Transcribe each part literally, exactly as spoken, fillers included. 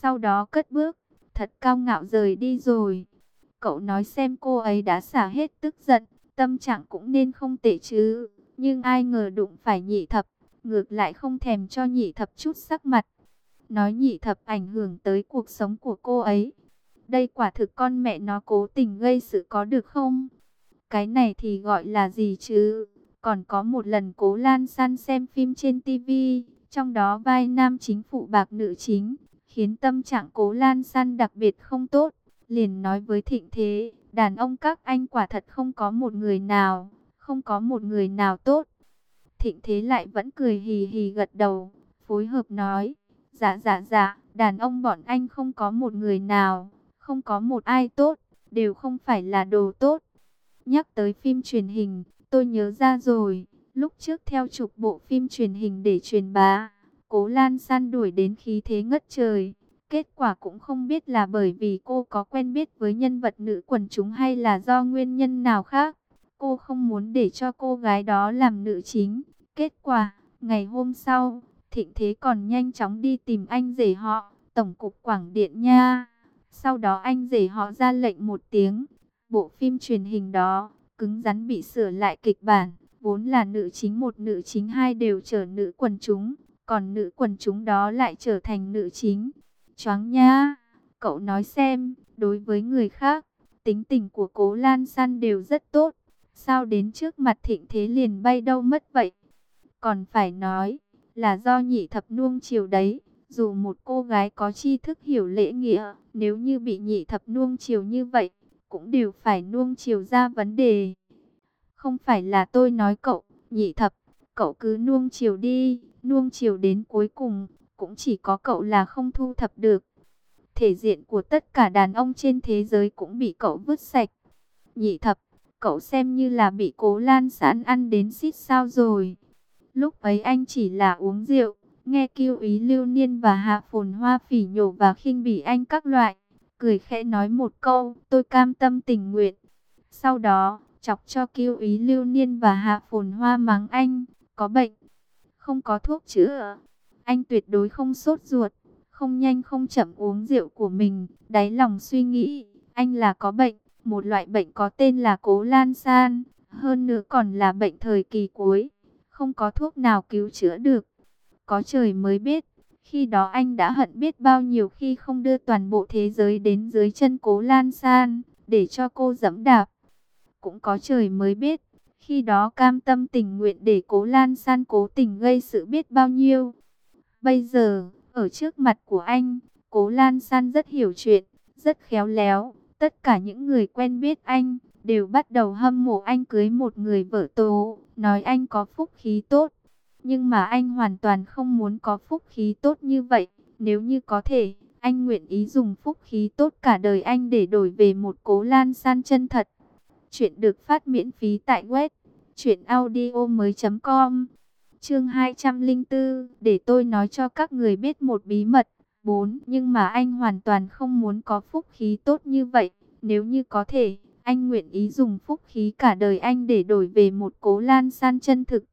Sau đó cất bước, thật cao ngạo rời đi rồi. Cậu nói xem cô ấy đã xả hết tức giận, tâm trạng cũng nên không tệ chứ. Nhưng ai ngờ đụng phải Nhị Thập, ngược lại không thèm cho Nhị Thập chút sắc mặt. Nói Nhị Thập ảnh hưởng tới cuộc sống của cô ấy. Đây quả thực con mẹ nó cố tình gây sự có được không? Cái này thì gọi là gì chứ? Còn có một lần Cố Lan San xem phim trên tivi, trong đó vai nam chính phụ bạc nữ chính, khiến tâm trạng Cố Lan San đặc biệt không tốt. Liền nói với Thịnh Thế, đàn ông các anh quả thật không có một người nào, không có một người nào tốt. Thịnh Thế lại vẫn cười hì hì gật đầu, phối hợp nói, dạ dạ dạ, đàn ông bọn anh không có một người nào, không có một ai tốt, đều không phải là đồ tốt. Nhắc tới phim truyền hình, tôi nhớ ra rồi, lúc trước theo chụp bộ phim truyền hình để truyền bá, Cố Lan San đuổi đến khí thế ngất trời. Kết quả cũng không biết là bởi vì cô có quen biết với nhân vật nữ quần chúng hay là do nguyên nhân nào khác. Cô không muốn để cho cô gái đó làm nữ chính. Kết quả, ngày hôm sau, Thịnh Thế còn nhanh chóng đi tìm anh rể họ, Tổng cục Quảng Điện nha. Sau đó anh rể họ ra lệnh một tiếng. Bộ phim truyền hình đó, cứng rắn bị sửa lại kịch bản. Vốn là nữ chính một nữ chính hai đều trở nữ quần chúng. Còn nữ quần chúng đó lại trở thành nữ chính. Choáng nha, cậu nói xem, đối với người khác, tính tình của Cố Lan San đều rất tốt. Sao đến trước mặt Thịnh Thế liền bay đâu mất vậy? Còn phải nói, là do Nhị Thập nuông chiều đấy. Dù một cô gái có tri thức hiểu lễ nghĩa, nếu như bị Nhị Thập nuông chiều như vậy, cũng đều phải nuông chiều ra vấn đề. Không phải là tôi nói cậu, Nhị Thập, cậu cứ nuông chiều đi, nuông chiều đến cuối cùng, cũng chỉ có cậu là không thu thập được. Thể diện của tất cả đàn ông trên thế giới cũng bị cậu vứt sạch. Nhị Thập, cậu xem như là bị Cố Lan San ăn đến xít sao rồi. Lúc ấy anh chỉ là uống rượu, nghe Kiêu Ý Lưu Niên và Hạ Phồn Hoa phỉ nhổ và khinh bỉ anh các loại. Cười khẽ nói một câu, tôi cam tâm tình nguyện. Sau đó, chọc cho Kiêu Ý Lưu Niên và Hạ Phồn Hoa mắng anh, có bệnh, không có thuốc chữa. Anh tuyệt đối không sốt ruột, không nhanh không chậm uống rượu của mình. Đáy lòng suy nghĩ, anh là có bệnh, một loại bệnh có tên là Cố Lan San. Hơn nữa còn là bệnh thời kỳ cuối, không có thuốc nào cứu chữa được. Có trời mới biết, khi đó anh đã hận biết bao nhiêu khi không đưa toàn bộ thế giới đến dưới chân Cố Lan San, để cho cô dẫm đạp. Cũng có trời mới biết, khi đó cam tâm tình nguyện để Cố Lan San cố tình gây sự biết bao nhiêu. Bây giờ, ở trước mặt của anh, Cố Lan San rất hiểu chuyện, rất khéo léo. Tất cả những người quen biết anh, đều bắt đầu hâm mộ anh cưới một người vợ tố, nói anh có phúc khí tốt. Nhưng mà anh hoàn toàn không muốn có phúc khí tốt như vậy. Nếu như có thể, anh nguyện ý dùng phúc khí tốt cả đời anh để đổi về một Cố Lan San chân thật. Chuyện được phát miễn phí tại web truyện audio mới chấm com. Chương hai trăm lẻ bốn, để tôi nói cho các người biết một bí mật. bốn. Nhưng mà anh hoàn toàn không muốn có phúc khí tốt như vậy. Nếu như có thể, anh nguyện ý dùng phúc khí cả đời anh để đổi về một Cố Lan San chân thực.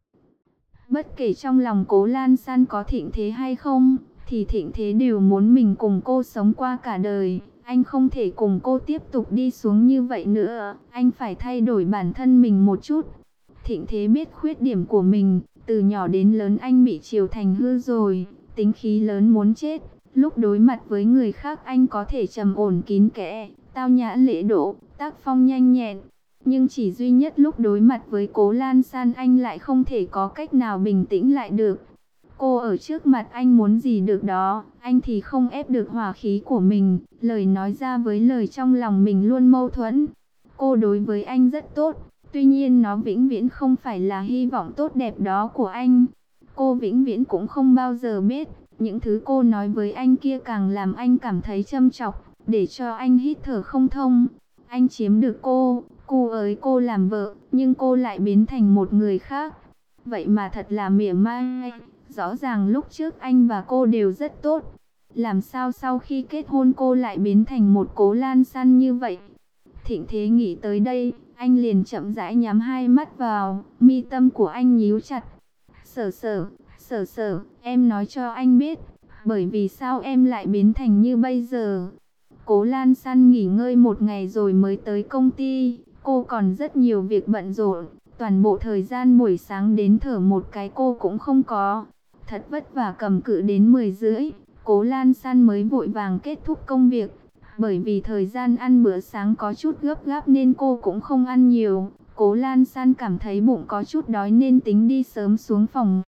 Bất kể trong lòng Cố Lan San có Thịnh Thế hay không, thì Thịnh Thế đều muốn mình cùng cô sống qua cả đời. Anh không thể cùng cô tiếp tục đi xuống như vậy nữa. Anh phải thay đổi bản thân mình một chút. Thịnh Thế biết khuyết điểm của mình. Từ nhỏ đến lớn anh bị chiều thành hư rồi. Tính khí lớn muốn chết. Lúc đối mặt với người khác anh có thể trầm ổn kín kẽ, tao nhã lễ độ, tác phong nhanh nhẹn. Nhưng chỉ duy nhất lúc đối mặt với Cố Lan San anh lại không thể có cách nào bình tĩnh lại được. Cô ở trước mặt anh muốn gì được đó, anh thì không ép được hỏa khí của mình. Lời nói ra với lời trong lòng mình luôn mâu thuẫn. Cô đối với anh rất tốt, tuy nhiên nó vĩnh viễn không phải là hy vọng tốt đẹp đó của anh. Cô vĩnh viễn cũng không bao giờ biết, những thứ cô nói với anh kia càng làm anh cảm thấy châm chọc, để cho anh hít thở không thông. Anh chiếm được cô, cô ới cô làm vợ, nhưng cô lại biến thành một người khác. Vậy mà thật là mỉa mai. Rõ ràng lúc trước anh và cô đều rất tốt. Làm sao sau khi kết hôn cô lại biến thành một Cố Lan San như vậy? Thịnh Thế nghĩ tới đây, anh liền chậm rãi nhắm hai mắt vào, mi tâm của anh nhíu chặt. Sở sở, sở sở, em nói cho anh biết, Bởi vì sao em lại biến thành như bây giờ? Cố Lan San nghỉ ngơi một ngày rồi mới tới công ty. Cô còn rất nhiều việc bận rộn. Toàn bộ thời gian buổi sáng đến thở một cái cô cũng không có. Thật vất vả cầm cự đến mười rưỡi. Cố Lan San mới vội vàng kết thúc công việc. Bởi vì thời gian ăn bữa sáng có chút gấp gáp nên cô cũng không ăn nhiều. Cố Lan San cảm thấy bụng có chút đói nên tính đi sớm xuống phòng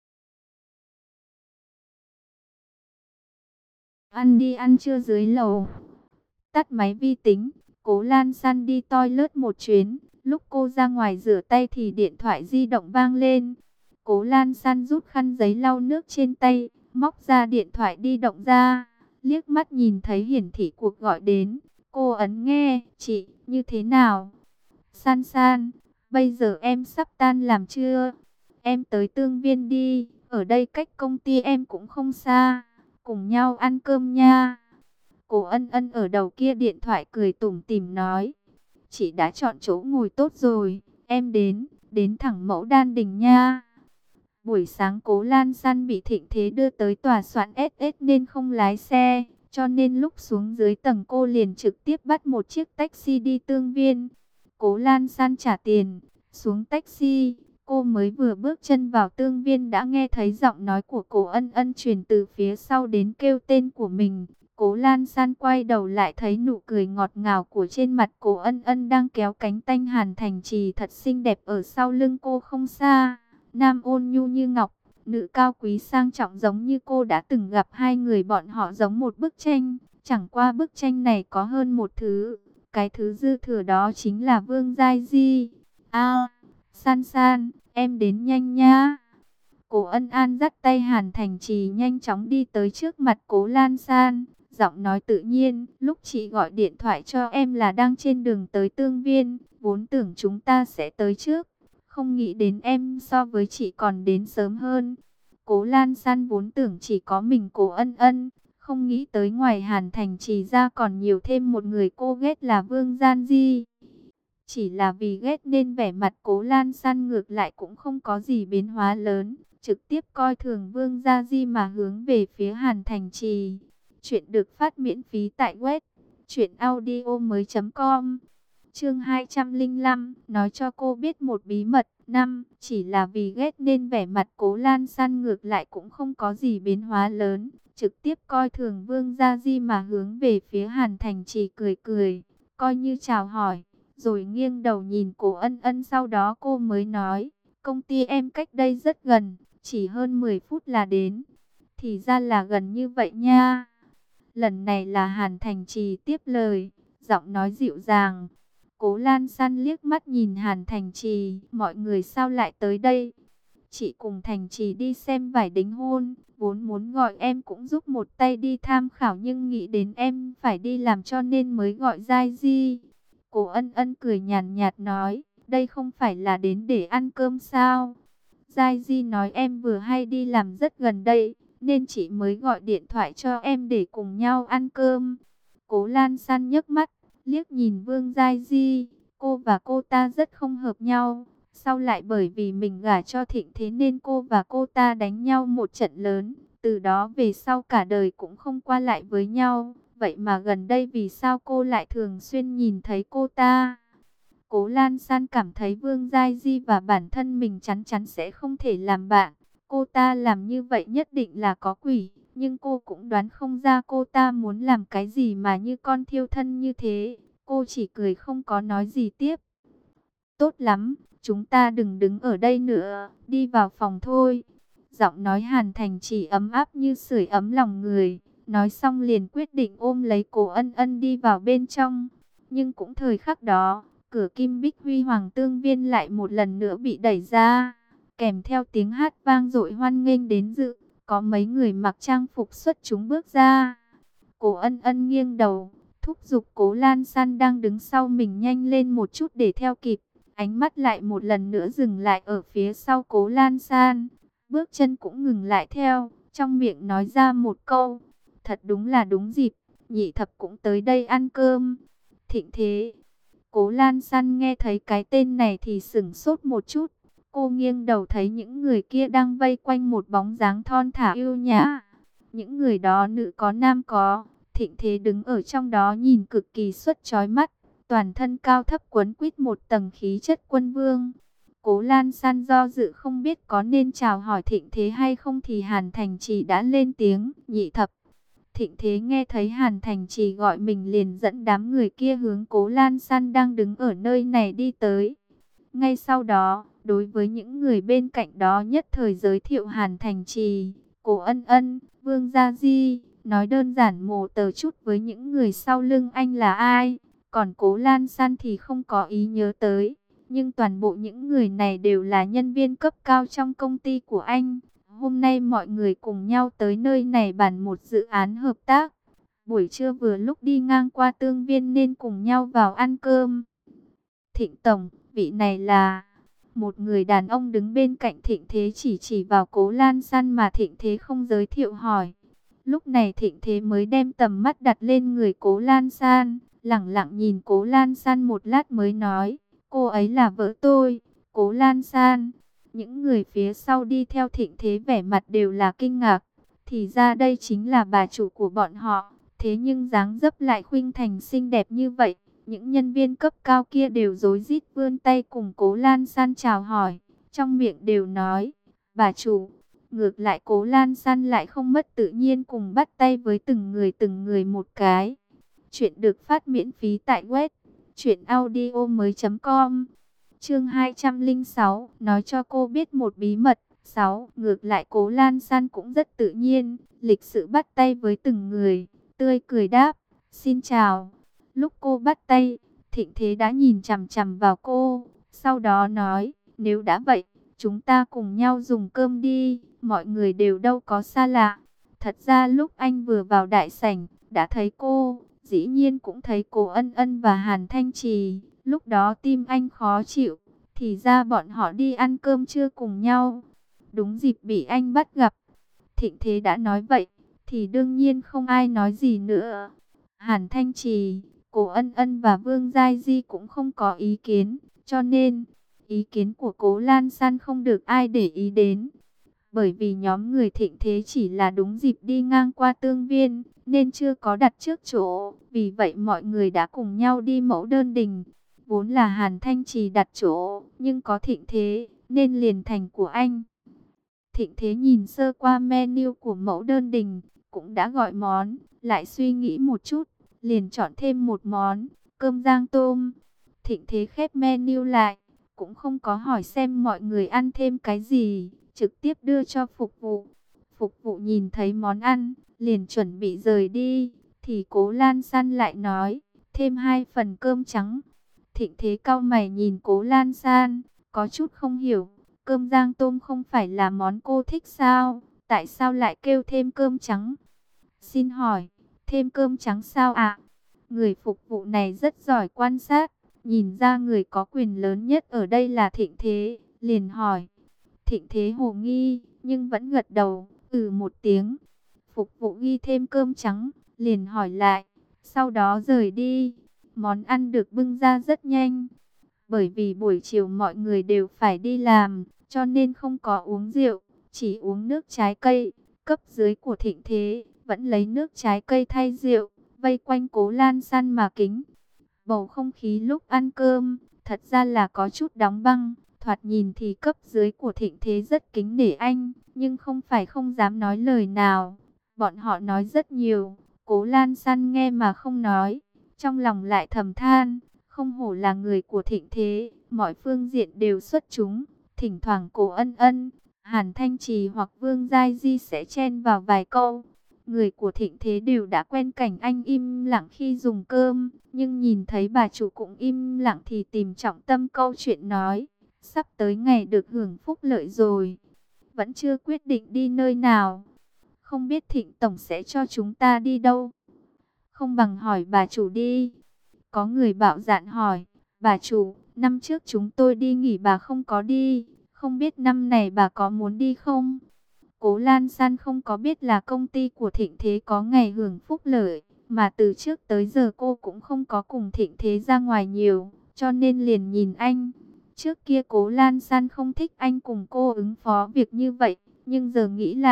ăn đi ăn trưa dưới lầu. Tắt máy vi tính, Cố Lan San đi toilet một chuyến. Lúc cô ra ngoài rửa tay thì điện thoại di động vang lên. Cố Lan San rút khăn giấy lau nước trên tay, móc ra điện thoại di động ra. Liếc mắt nhìn thấy hiển thị cuộc gọi đến. Cô ấn nghe, chị, như thế nào? San San, bây giờ em sắp tan làm chưa? Em tới Tương Viên đi, ở đây cách công ty em cũng không xa. Cùng nhau ăn cơm nha. Cô Ân Ân ở đầu kia điện thoại cười tủm tỉm nói. Chị đã chọn chỗ ngồi tốt rồi, em đến, đến thẳng Mẫu Đan Đình nha. Buổi sáng Cố Lan San bị Thịnh Thế đưa tới tòa soạn ét ét nên không lái xe. Cho nên lúc xuống dưới tầng cô liền trực tiếp bắt một chiếc taxi đi Tương Viên. Cố Lan San trả tiền, xuống taxi. Cô mới vừa bước chân vào Tương Viên đã nghe thấy giọng nói của Cố Ân Ân truyền từ phía sau đến kêu tên của mình. Cố Lan San quay đầu lại thấy nụ cười ngọt ngào của trên mặt Cố Ân Ân đang kéo cánh tay Hàn Thành Trì thật xinh đẹp ở sau lưng cô không xa. Nam ôn nhu như ngọc, nữ cao quý sang trọng giống như cô đã từng gặp. Hai người bọn họ giống một bức tranh, chẳng qua bức tranh này có hơn một thứ. Cái thứ dư thừa đó chính là Vương Giai Di. A, San San, em đến nhanh nha. Cố Ân An dắt tay Hàn Thành Trì nhanh chóng đi tới trước mặt Cố Lan San. Giọng nói tự nhiên, lúc chị gọi điện thoại cho em là đang trên đường tới Tương Viên, vốn tưởng chúng ta sẽ tới trước. Không nghĩ đến em so với chị còn đến sớm hơn. Cố Lan San vốn tưởng chỉ có mình Cố Ân Ân, không nghĩ tới ngoài Hàn Thành Trì ra còn nhiều thêm một người cô ghét là Vương Gian Di. Chỉ là vì ghét nên vẻ mặt Cố Lan San ngược lại cũng không có gì biến hóa lớn, trực tiếp coi thường Vương Gia Di mà hướng về phía Hàn Thành Trì. Chuyện được phát miễn phí tại web truyện audio mới chấm com. Chương hai trăm lẻ năm, nói cho cô biết một bí mật. Năm, chỉ là vì ghét nên vẻ mặt Cố Lan San ngược lại cũng không có gì biến hóa lớn, trực tiếp coi thường Vương Gia Di mà hướng về phía Hàn Thành Trì cười cười, coi như chào hỏi, rồi nghiêng đầu nhìn Cố Ân Ân. Sau đó cô mới nói, công ty em cách đây rất gần, chỉ hơn mười phút là đến. Thì ra là gần như vậy nha. Lần này là Hàn Thành Trì tiếp lời, giọng nói dịu dàng. Cố Lan San liếc mắt nhìn Hàn Thành Trì, mọi người sao lại tới đây? Chị cùng Thành Trì đi xem vải đính hôn, vốn muốn gọi em cũng giúp một tay đi tham khảo nhưng nghĩ đến em phải đi làm cho nên mới gọi Giai Di. Cố Ân Ân cười nhàn nhạt nói, đây không phải là đến để ăn cơm sao? Giai Di nói em vừa hay đi làm rất gần đây, nên chị mới gọi điện thoại cho em để cùng nhau ăn cơm. Cố Lan San nhấc mắt, liếc nhìn Vương Giai Di, cô và cô ta rất không hợp nhau. Sau lại bởi vì mình gả cho Thịnh Thế nên cô và cô ta đánh nhau một trận lớn. Từ đó về sau cả đời cũng không qua lại với nhau. Vậy mà gần đây vì sao cô lại thường xuyên nhìn thấy cô ta? Cố Lan San cảm thấy Vương Giai Di và bản thân mình chắn chắn sẽ không thể làm bạn. Cô ta làm như vậy nhất định là có quỷ. Nhưng cô cũng đoán không ra cô ta muốn làm cái gì mà như con thiêu thân như thế. Cô chỉ cười không có nói gì tiếp. Tốt lắm, chúng ta đừng đứng ở đây nữa, đi vào phòng thôi. Giọng nói Hàn Thành chỉ ấm áp như sưởi ấm lòng người. Nói xong liền quyết định ôm lấy Cố Ân Ân đi vào bên trong. Nhưng cũng thời khắc đó, cửa kim bích huy hoàng Tương Viên lại một lần nữa bị đẩy ra. Kèm theo tiếng hát vang dội hoan nghênh đến dự, có mấy người mặc trang phục xuất chúng bước ra. Cố Ân Ân nghiêng đầu, thúc giục Cố Lan San đang đứng sau mình nhanh lên một chút để theo kịp. Ánh mắt lại một lần nữa dừng lại ở phía sau Cố Lan San. Bước chân cũng ngừng lại theo, trong miệng nói ra một câu. Thật đúng là đúng dịp, nhị thập cũng tới đây ăn cơm. Thịnh Thế. Cố Lan San nghe thấy cái tên này thì sửng sốt một chút. Cô nghiêng đầu thấy những người kia đang vây quanh một bóng dáng thon thả yêu nhã. Những người đó nữ có nam có, Thịnh Thế đứng ở trong đó nhìn cực kỳ xuất chói mắt, toàn thân cao thấp quấn quýt một tầng khí chất quân vương. Cố Lan San do dự không biết có nên chào hỏi Thịnh Thế hay không thì Hàn Thành Trì đã lên tiếng, nhị thập. Thịnh Thế nghe thấy Hàn Thành Trì gọi mình liền dẫn đám người kia hướng Cố Lan San đang đứng ở nơi này đi tới. Ngay sau đó, đối với những người bên cạnh đó nhất thời giới thiệu Hàn Thành Trì, Cố Ân Ân, Vương Gia Di, nói đơn giản mồ tờ chút với những người sau lưng anh là ai. Còn Cố Lan San thì không có ý nhớ tới, nhưng toàn bộ những người này đều là nhân viên cấp cao trong công ty của anh. Hôm nay mọi người cùng nhau tới nơi này bàn một dự án hợp tác. Buổi trưa vừa lúc đi ngang qua Tương Viên nên cùng nhau vào ăn cơm. Thịnh Tổng, vị này là... Một người đàn ông đứng bên cạnh Thịnh Thế chỉ chỉ vào Cố Lan San mà Thịnh Thế không giới thiệu hỏi. Lúc này Thịnh Thế mới đem tầm mắt đặt lên người Cố Lan San, lẳng lặng nhìn Cố Lan San một lát mới nói, cô ấy là vợ tôi, Cố Lan San. Những người phía sau đi theo Thịnh Thế vẻ mặt đều là kinh ngạc, thì ra đây chính là bà chủ của bọn họ, thế nhưng dáng dấp lại khuynh thành xinh đẹp như vậy. Những nhân viên cấp cao kia đều rối rít vươn tay cùng Cố Lan San chào hỏi, trong miệng đều nói, bà chủ. Ngược lại Cố Lan San lại không mất tự nhiên cùng bắt tay với từng người từng người một cái. Chuyện được phát miễn phí tại web truyện audio mới chấm com. Chương hai trăm lẻ sáu, nói cho cô biết một bí mật. sáu. Ngược lại Cố Lan San cũng rất tự nhiên, lịch sự bắt tay với từng người, tươi cười đáp, xin chào. Lúc cô bắt tay, Thịnh Thế đã nhìn chằm chằm vào cô, sau đó nói, nếu đã vậy, chúng ta cùng nhau dùng cơm đi, mọi người đều đâu có xa lạ. Thật ra lúc anh vừa vào đại sảnh, đã thấy cô, dĩ nhiên cũng thấy Cố Ân Ân và Hàn Thanh Trì, lúc đó tim anh khó chịu, thì ra bọn họ đi ăn cơm trưa cùng nhau. Đúng dịp bị anh bắt gặp. Thịnh Thế đã nói vậy, thì đương nhiên không ai nói gì nữa. Hàn Thanh Trì, Cố Ân Ân và Vương Giai Di cũng không có ý kiến, cho nên ý kiến của Cố Lan San không được ai để ý đến. Bởi vì nhóm người Thịnh Thế chỉ là đúng dịp đi ngang qua Tương Viên, nên chưa có đặt trước chỗ. Vì vậy mọi người đã cùng nhau đi mẫu đơn đình. Vốn là Hàn Thanh Trì đặt chỗ, nhưng có Thịnh Thế, nên liền thành của anh. Thịnh Thế nhìn sơ qua menu của mẫu đơn đình, cũng đã gọi món, lại suy nghĩ một chút, liền chọn thêm một món, cơm rang tôm. Thịnh Thế khép menu lại, cũng không có hỏi xem mọi người ăn thêm cái gì, trực tiếp đưa cho phục vụ. Phục vụ nhìn thấy món ăn, liền chuẩn bị rời đi, thì Cố Lan San lại nói, thêm hai phần cơm trắng. Thịnh Thế cau mày nhìn Cố Lan San, có chút không hiểu, cơm rang tôm không phải là món cô thích sao, tại sao lại kêu thêm cơm trắng? Xin hỏi, thêm cơm trắng sao ạ? Người phục vụ này rất giỏi quan sát, nhìn ra người có quyền lớn nhất ở đây là Thịnh Thế, liền hỏi. Thịnh Thế hồ nghi, nhưng vẫn gật đầu, ừ một tiếng. Phục vụ ghi thêm cơm trắng, liền hỏi lại, sau đó rời đi. Món ăn được bưng ra rất nhanh, bởi vì buổi chiều mọi người đều phải đi làm, cho nên không có uống rượu, chỉ uống nước trái cây. Cấp dưới của Thịnh Thế vẫn lấy nước trái cây thay rượu, vây quanh Cố Lan San mà kính. Bầu không khí lúc ăn cơm, thật ra là có chút đóng băng. Thoạt nhìn thì cấp dưới của Thịnh Thế rất kính nể anh, nhưng không phải không dám nói lời nào. Bọn họ nói rất nhiều, Cố Lan San nghe mà không nói, trong lòng lại thầm than, không hổ là người của Thịnh Thế, mọi phương diện đều xuất chúng. Thỉnh thoảng Cố Ân Ân, Hàn Thanh Trì hoặc Vương Giai Di sẽ chen vào vài câu. Người của Thịnh Thế đều đã quen cảnh anh im lặng khi dùng cơm, nhưng nhìn thấy bà chủ cũng im lặng thì tìm trọng tâm câu chuyện nói. Sắp tới ngày được hưởng phúc lợi rồi, vẫn chưa quyết định đi nơi nào. Không biết Thịnh Tổng sẽ cho chúng ta đi đâu? Không bằng hỏi bà chủ đi. Có người bạo dạn hỏi, bà chủ, năm trước chúng tôi đi nghỉ bà không có đi, không biết năm này bà có muốn đi không? Cố Lan San không có biết là công ty của Thịnh Thế có ngày hưởng phúc lợi, mà từ trước tới giờ cô cũng không có cùng Thịnh Thế ra ngoài nhiều, cho nên liền nhìn anh. Trước kia Cố Lan San không thích anh cùng cô ứng phó việc như vậy, nhưng giờ nghĩ lại,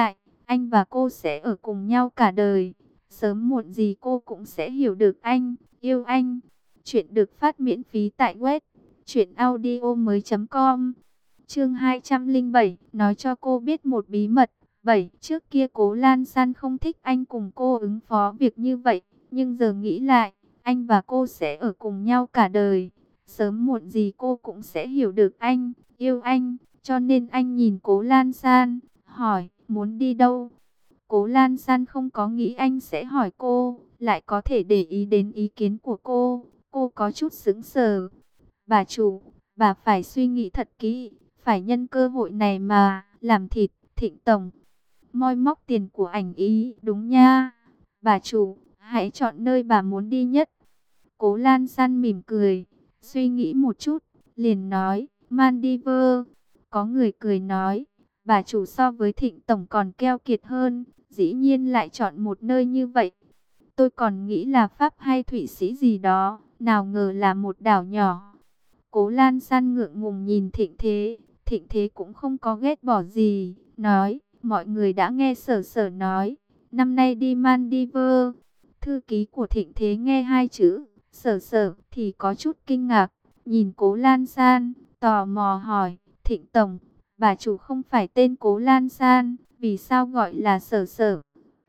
anh và cô sẽ ở cùng nhau cả đời. Sớm muộn gì cô cũng sẽ hiểu được anh, yêu anh. Chuyện được phát miễn phí tại web truyện audio mới chấm com. Chương hai trăm lẻ bảy, nói cho cô biết một bí mật. bảy. Trước kia Cố Lan San không thích anh cùng cô ứng phó việc như vậy, nhưng giờ nghĩ lại, anh và cô sẽ ở cùng nhau cả đời. Sớm muộn gì cô cũng sẽ hiểu được anh, yêu anh, cho nên anh nhìn Cố Lan San, hỏi, muốn đi đâu? Cố Lan San không có nghĩ anh sẽ hỏi cô, lại có thể để ý đến ý kiến của cô. Cô có chút sững sờ. Bà chủ, bà phải suy nghĩ thật kỹ, phải nhân cơ hội này mà làm thịt Thịnh tổng. Moi móc tiền của ảnh ý, đúng nha. Bà chủ, hãy chọn nơi bà muốn đi nhất. Cố Lan San mỉm cười, suy nghĩ một chút, liền nói, Maldives. Có người cười nói, bà chủ so với Thịnh tổng còn keo kiệt hơn, dĩ nhiên lại chọn một nơi như vậy. Tôi còn nghĩ là Pháp hay Thụy Sĩ gì đó, nào ngờ là một đảo nhỏ. Cố Lan San ngượng ngùng nhìn Thịnh Thế, Thịnh Thế cũng không có ghét bỏ gì, nói, mọi người đã nghe Sở Sở nói, năm nay đi Maldives. Thư ký của Thịnh Thế nghe hai chữ Sở Sở thì có chút kinh ngạc, nhìn Cố Lan San, tò mò hỏi, Thịnh tổng, bà chủ không phải tên Cố Lan San, vì sao gọi là Sở Sở?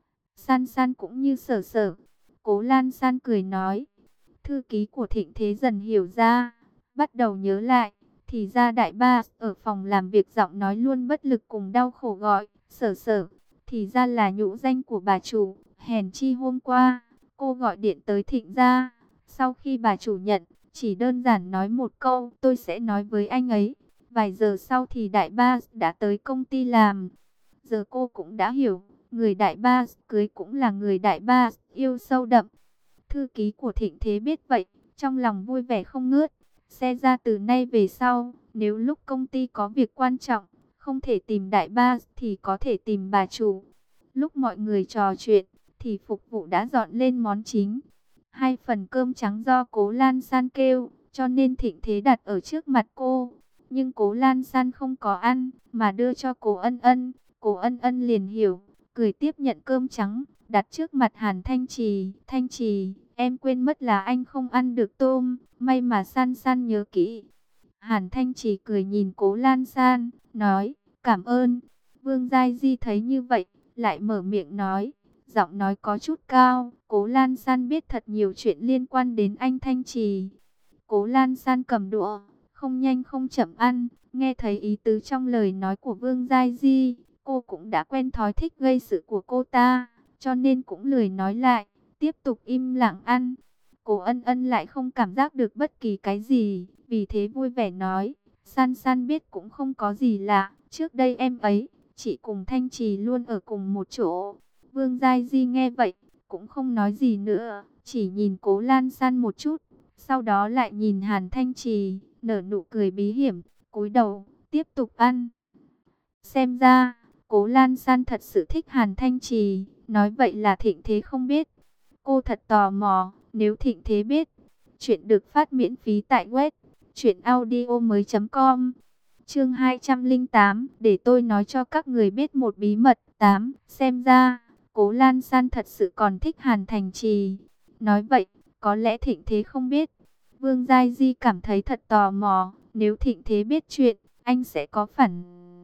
San San cũng như Sở Sở. Cố Lan San cười nói. Thư ký của Thịnh Thế dần hiểu ra, bắt đầu nhớ lại, thì ra đại ba ở phòng làm việc giọng nói luôn bất lực cùng đau khổ gọi, Sở Sở, thì ra là nhũ danh của bà chủ. Hèn chi hôm qua, cô gọi điện tới Thịnh gia, sau khi bà chủ nhận, chỉ đơn giản nói một câu, tôi sẽ nói với anh ấy. Vài giờ sau thì đại ba đã tới công ty làm. Giờ cô cũng đã hiểu, người đại ba cưới cũng là người đại ba yêu sâu đậm. Thư ký của Thịnh Thế biết vậy, trong lòng vui vẻ không ngớt. Xe ra từ nay về sau, nếu lúc công ty có việc quan trọng, không thể tìm đại ba thì có thể tìm bà chủ. Lúc mọi người trò chuyện, thì phục vụ đã dọn lên món chính. Hai phần cơm trắng do Cố Lan San kêu, cho nên Thịnh Thế đặt ở trước mặt cô. Nhưng Cố Lan San không có ăn, mà đưa cho Cố Ân Ân. Cố Ân Ân liền hiểu, cười tiếp nhận cơm trắng, đặt trước mặt Hàn Thanh Trì. Thanh Trì, em quên mất là anh không ăn được tôm, may mà San San nhớ kỹ. Hàn Thanh Trì cười nhìn Cố Lan San, nói, cảm ơn. Vương Giai Di thấy như vậy, lại mở miệng nói, giọng nói có chút cao. Cố Lan San biết thật nhiều chuyện liên quan đến anh Thanh Trì. Cố Lan San cầm đũa, không nhanh không chậm ăn, nghe thấy ý tứ trong lời nói của Vương Giai Di, cô cũng đã quen thói thích gây sự của cô ta, cho nên cũng lười nói lại, tiếp tục im lặng ăn. Cố Ân Ân lại không cảm giác được bất kỳ cái gì, vì thế vui vẻ nói, San San biết cũng không có gì lạ, trước đây em ấy, chị cùng Thanh Trì luôn ở cùng một chỗ. Vương Giai Di nghe vậy, cũng không nói gì nữa, chỉ nhìn Cố Lan San một chút, sau đó lại nhìn Hàn Thanh Trì, nở nụ cười bí hiểm, cúi đầu, tiếp tục ăn. Xem ra, Cố Lan San thật sự thích Hàn Thanh Trì, nói vậy là Thịnh Thế không biết. Cô thật tò mò, nếu Thịnh Thế biết. Chuyện được phát miễn phí tại web truyện audio mới chấm com. Chương hai trăm lẻ tám, để tôi nói cho các người biết một bí mật. tám. Xem ra, Cố Lan San thật sự còn thích Hàn Thanh Trì. Nói vậy, có lẽ Thịnh Thế không biết. Vương Giai Di cảm thấy thật tò mò, nếu Thịnh Thế biết chuyện, anh sẽ có phản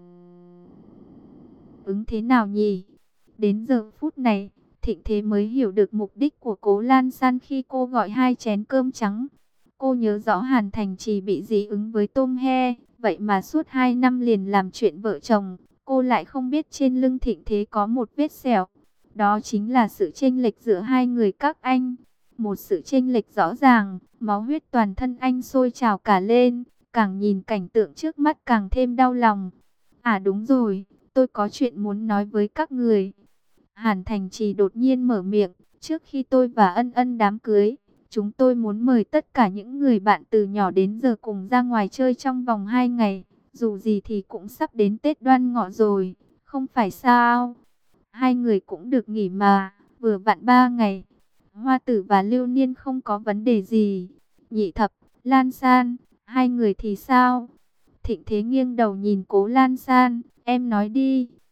ứng thế nào nhỉ? Đến giờ phút này, Thịnh Thế mới hiểu được mục đích của Cố Lan San khi cô gọi hai chén cơm trắng. Cô nhớ rõ Hàn Thanh Trì bị dị ứng với tôm he, vậy mà suốt hai năm liền làm chuyện vợ chồng, cô lại không biết trên lưng Thịnh Thế có một vết sẹo. Đó chính là sự chênh lệch giữa hai người các anh. Một sự chênh lệch rõ ràng, máu huyết toàn thân anh sôi trào cả lên, càng nhìn cảnh tượng trước mắt càng thêm đau lòng. À đúng rồi, tôi có chuyện muốn nói với các người. Hàn Thanh Trì đột nhiên mở miệng, trước khi tôi và Ân Ân đám cưới, chúng tôi muốn mời tất cả những người bạn từ nhỏ đến giờ cùng ra ngoài chơi trong vòng hai ngày. Dù gì thì cũng sắp đến Tết Đoan Ngọ rồi, không phải sao? Hai người cũng được nghỉ mà, vừa vặn ba ngày. Hoa Tử và Lưu Niên không có vấn đề gì. Nhị Thập, Lan San, hai người thì sao? Thịnh Thế nghiêng đầu nhìn Cố Lan San, em nói đi.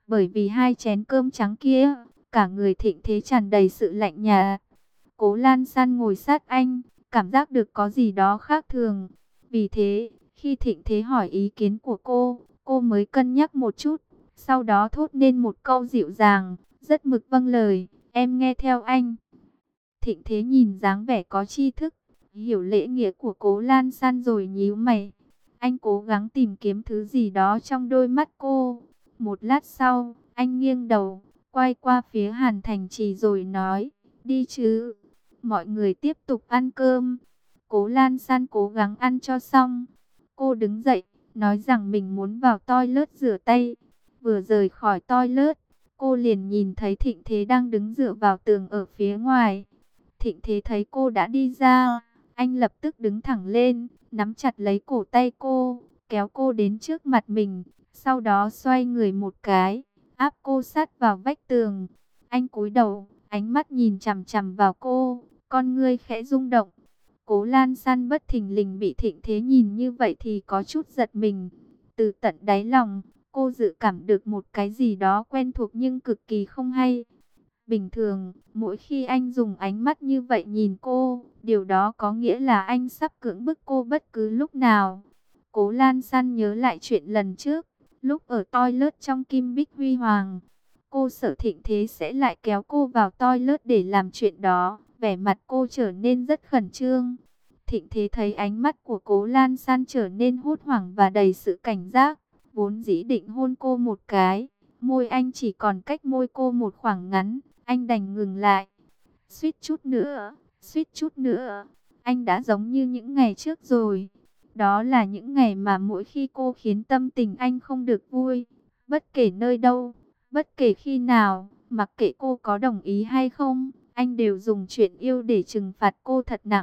Bởi vì hai chén cơm trắng kia, cả người Thịnh Thế tràn đầy sự lạnh nhạt. Cố Lan San ngồi sát anh, cảm giác được có gì đó khác thường. Vì thế, khi Thịnh Thế hỏi ý kiến của cô, cô mới cân nhắc một chút. Sau đó thốt nên một câu dịu dàng, rất mực vâng lời, em nghe theo anh. Thịnh Thế nhìn dáng vẻ có tri thức, hiểu lễ nghĩa của Cố Lan San rồi nhíu mày. Anh cố gắng tìm kiếm thứ gì đó trong đôi mắt cô. Một lát sau, anh nghiêng đầu, quay qua phía Hàn Thành Trì rồi nói, đi chứ. Mọi người tiếp tục ăn cơm. Cố Lan San cố gắng ăn cho xong. Cô đứng dậy, nói rằng mình muốn vào toilet rửa tay. Vừa rời khỏi toilet, cô liền nhìn thấy Thịnh Thế đang đứng dựa vào tường ở phía ngoài. Thịnh Thế thấy cô đã đi ra, anh lập tức đứng thẳng lên, nắm chặt lấy cổ tay cô, kéo cô đến trước mặt mình, sau đó xoay người một cái, áp cô sát vào vách tường. Anh cúi đầu, ánh mắt nhìn chằm chằm vào cô, con ngươi khẽ rung động. Cố Lan San bất thình lình bị Thịnh Thế nhìn như vậy thì có chút giật mình. Từ tận đáy lòng, cô dự cảm được một cái gì đó quen thuộc nhưng cực kỳ không hay. Bình thường, mỗi khi anh dùng ánh mắt như vậy nhìn cô, điều đó có nghĩa là anh sắp cưỡng bức cô bất cứ lúc nào. Cố Lan San nhớ lại chuyện lần trước, lúc ở toilet trong Kim Bích Huy Hoàng. Cô sợ Thịnh Thế sẽ lại kéo cô vào toilet để làm chuyện đó, vẻ mặt cô trở nên rất khẩn trương. Thịnh Thế thấy ánh mắt của Cố Lan San trở nên hốt hoảng và đầy sự cảnh giác, vốn dĩ định hôn cô một cái, môi anh chỉ còn cách môi cô một khoảng ngắn. Anh đành ngừng lại. Suýt chút nữa, suýt chút nữa. Anh đã giống như những ngày trước rồi. Đó là những ngày mà mỗi khi cô khiến tâm tình anh không được vui. Bất kể nơi đâu, bất kể khi nào, mặc kệ cô có đồng ý hay không, anh đều dùng chuyện yêu để trừng phạt cô thật nặng.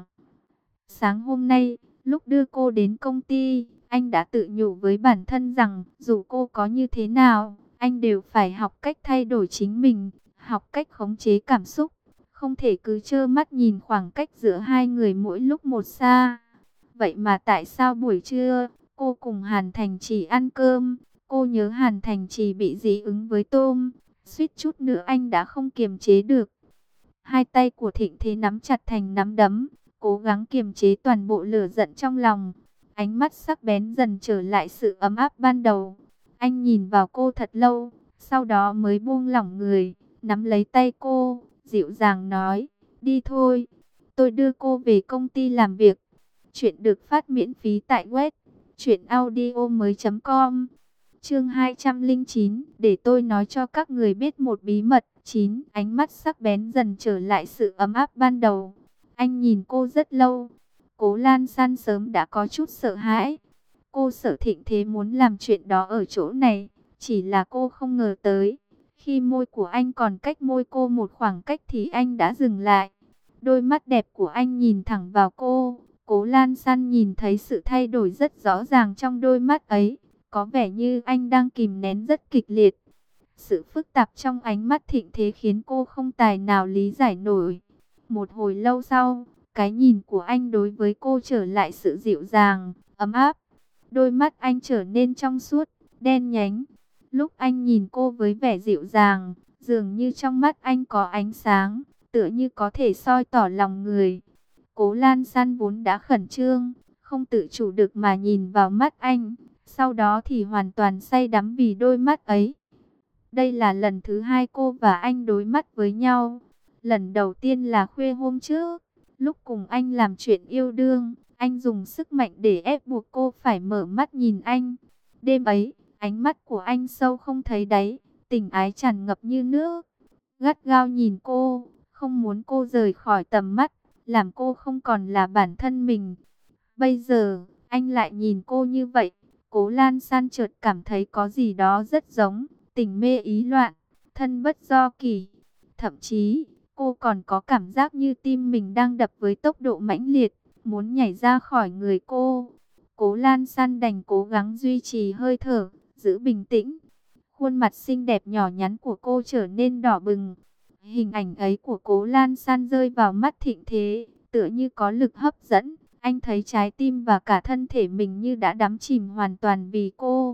Sáng hôm nay, lúc đưa cô đến công ty, anh đã tự nhủ với bản thân rằng dù cô có như thế nào, anh đều phải học cách thay đổi chính mình. Học cách khống chế cảm xúc, không thể cứ trơ mắt nhìn khoảng cách giữa hai người mỗi lúc một xa. Vậy mà tại sao buổi trưa, cô cùng Hàn Thành Trì ăn cơm, cô nhớ Hàn Thành Trì bị dị ứng với tôm, suýt chút nữa anh đã không kiềm chế được. Hai tay của Thịnh Thế nắm chặt thành nắm đấm, cố gắng kiềm chế toàn bộ lửa giận trong lòng. Ánh mắt sắc bén dần trở lại sự ấm áp ban đầu. Anh nhìn vào cô thật lâu, sau đó mới buông lỏng người, nắm lấy tay cô, dịu dàng nói, đi thôi, tôi đưa cô về công ty làm việc. Chuyện được phát miễn phí tại web truyện audio mới chấm com. Chương hai trăm lẻ chín, để tôi nói cho các người biết một bí mật. Chín. Ánh mắt sắc bén dần trở lại sự ấm áp ban đầu. Anh nhìn cô rất lâu. Cố Lan San sớm đã có chút sợ hãi. Cô sợ Thịnh Thế muốn làm chuyện đó ở chỗ này, chỉ là cô không ngờ tới. Khi môi của anh còn cách môi cô một khoảng cách thì anh đã dừng lại. Đôi mắt đẹp của anh nhìn thẳng vào cô. Cố Lan San nhìn thấy sự thay đổi rất rõ ràng trong đôi mắt ấy. Có vẻ như anh đang kìm nén rất kịch liệt. Sự phức tạp trong ánh mắt Thịnh Thế khiến cô không tài nào lý giải nổi. Một hồi lâu sau, cái nhìn của anh đối với cô trở lại sự dịu dàng, ấm áp. Đôi mắt anh trở nên trong suốt, đen nhánh. Lúc anh nhìn cô với vẻ dịu dàng, dường như trong mắt anh có ánh sáng, tựa như có thể soi tỏ lòng người. Cố Lan San vốn đã khẩn trương, không tự chủ được mà nhìn vào mắt anh, sau đó thì hoàn toàn say đắm vì đôi mắt ấy. Đây là lần thứ hai cô và anh đối mắt với nhau. Lần đầu tiên là khuya hôm trước, lúc cùng anh làm chuyện yêu đương, anh dùng sức mạnh để ép buộc cô phải mở mắt nhìn anh. Đêm ấy, ánh mắt của anh sâu không thấy đáy, tình ái tràn ngập như nước. Gắt gao nhìn cô, không muốn cô rời khỏi tầm mắt, làm cô không còn là bản thân mình. Bây giờ, anh lại nhìn cô như vậy. Cố Lan San chợt cảm thấy có gì đó rất giống tình mê ý loạn, thân bất do kỷ. Thậm chí, cô còn có cảm giác như tim mình đang đập với tốc độ mãnh liệt, muốn nhảy ra khỏi người cô. Cố Lan San đành cố gắng duy trì hơi thở, giữ bình tĩnh. Khuôn mặt xinh đẹp nhỏ nhắn của cô trở nên đỏ bừng. Hình ảnh ấy của Cố Lan San rơi vào mắt Thịnh Thế, tựa như có lực hấp dẫn. Anh thấy trái tim và cả thân thể mình như đã đắm chìm hoàn toàn vì cô.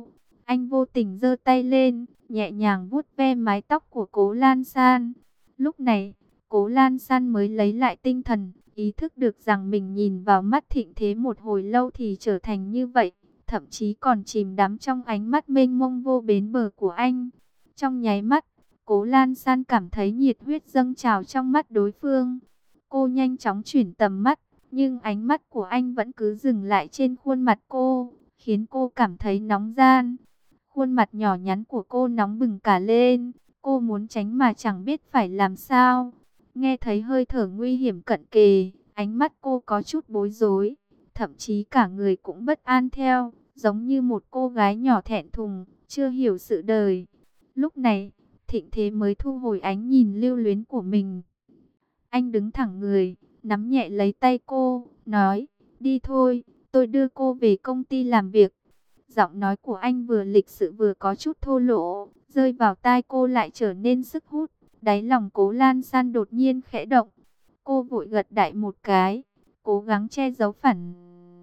Anh vô tình giơ tay lên, nhẹ nhàng vuốt ve mái tóc của Cố Lan San. Lúc này, Cố Lan San mới lấy lại tinh thần, ý thức được rằng mình nhìn vào mắt Thịnh Thế một hồi lâu thì trở thành như vậy, thậm chí còn chìm đắm trong ánh mắt mênh mông vô bến bờ của anh. Trong nháy mắt, Cố Lan San cảm thấy nhiệt huyết dâng trào trong mắt đối phương. Cô nhanh chóng chuyển tầm mắt, nhưng ánh mắt của anh vẫn cứ dừng lại trên khuôn mặt cô, khiến cô cảm thấy nóng ran. Khuôn mặt nhỏ nhắn của cô nóng bừng cả lên, cô muốn tránh mà chẳng biết phải làm sao. Nghe thấy hơi thở nguy hiểm cận kề, ánh mắt cô có chút bối rối, thậm chí cả người cũng bất an theo, giống như một cô gái nhỏ thẹn thùng, chưa hiểu sự đời. Lúc này, Thịnh Thế mới thu hồi ánh nhìn lưu luyến của mình. Anh đứng thẳng người, nắm nhẹ lấy tay cô, nói, đi thôi, tôi đưa cô về công ty làm việc. Giọng nói của anh vừa lịch sự vừa có chút thô lỗ, rơi vào tai cô lại trở nên sức hút. Đáy lòng Cố Lan San đột nhiên khẽ động. Cô vội gật đại một cái, cố gắng che giấu phản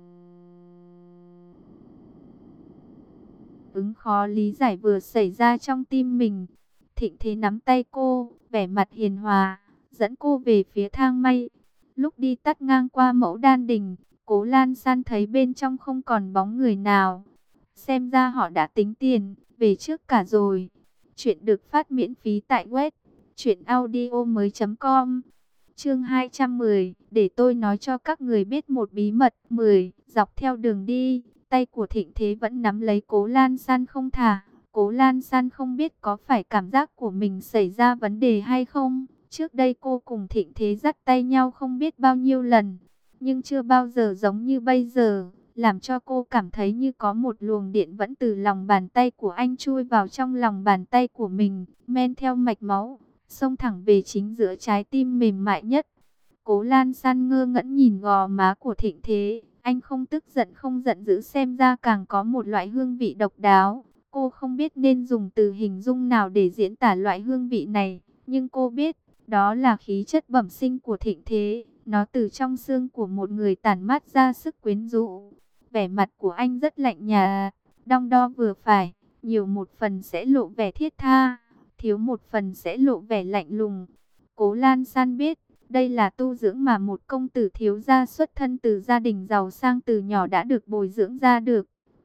ứng khó lý giải vừa xảy ra trong tim mình. Thịnh Thế nắm tay cô, vẻ mặt hiền hòa, dẫn cô về phía thang mây. Lúc đi tắt ngang qua Mẫu Đan Đình, Cố Lan San thấy bên trong không còn bóng người nào. Xem ra họ đã tính tiền, về trước cả rồi. Chuyện được phát miễn phí tại web truyện audio mới chấm com. Chương hai trăm mười, để tôi nói cho các người biết một bí mật. mười. Dọc theo đường đi, tay của Thịnh Thế vẫn nắm lấy Cố Lan San không thả. Cố Lan San không biết có phải cảm giác của mình xảy ra vấn đề hay không. Trước đây cô cùng Thịnh Thế dắt tay nhau không biết bao nhiêu lần, nhưng chưa bao giờ giống như bây giờ, làm cho cô cảm thấy như có một luồng điện vẫn từ lòng bàn tay của anh chui vào trong lòng bàn tay của mình, men theo mạch máu, xông thẳng về chính giữa trái tim mềm mại nhất. Cố Lan San ngơ ngẩn nhìn gò má của Thịnh Thế, anh không tức giận không giận dữ, xem ra càng có một loại hương vị độc đáo. Cô không biết nên dùng từ hình dung nào để diễn tả loại hương vị này, nhưng cô biết, đó là khí chất bẩm sinh của Thịnh Thế. Nó từ trong xương của một người tản mát ra sức quyến rũ. Vẻ mặt của anh rất lạnh nhạt, đong đo vừa phải, nhiều một phần sẽ lộ vẻ thiết tha, thiếu một phần sẽ lộ vẻ lạnh lùng. Cố Lan San biết, đây là tu dưỡng mà một công tử thiếu gia xuất thân từ gia đình giàu sang từ nhỏ đã được bồi dưỡng ra được.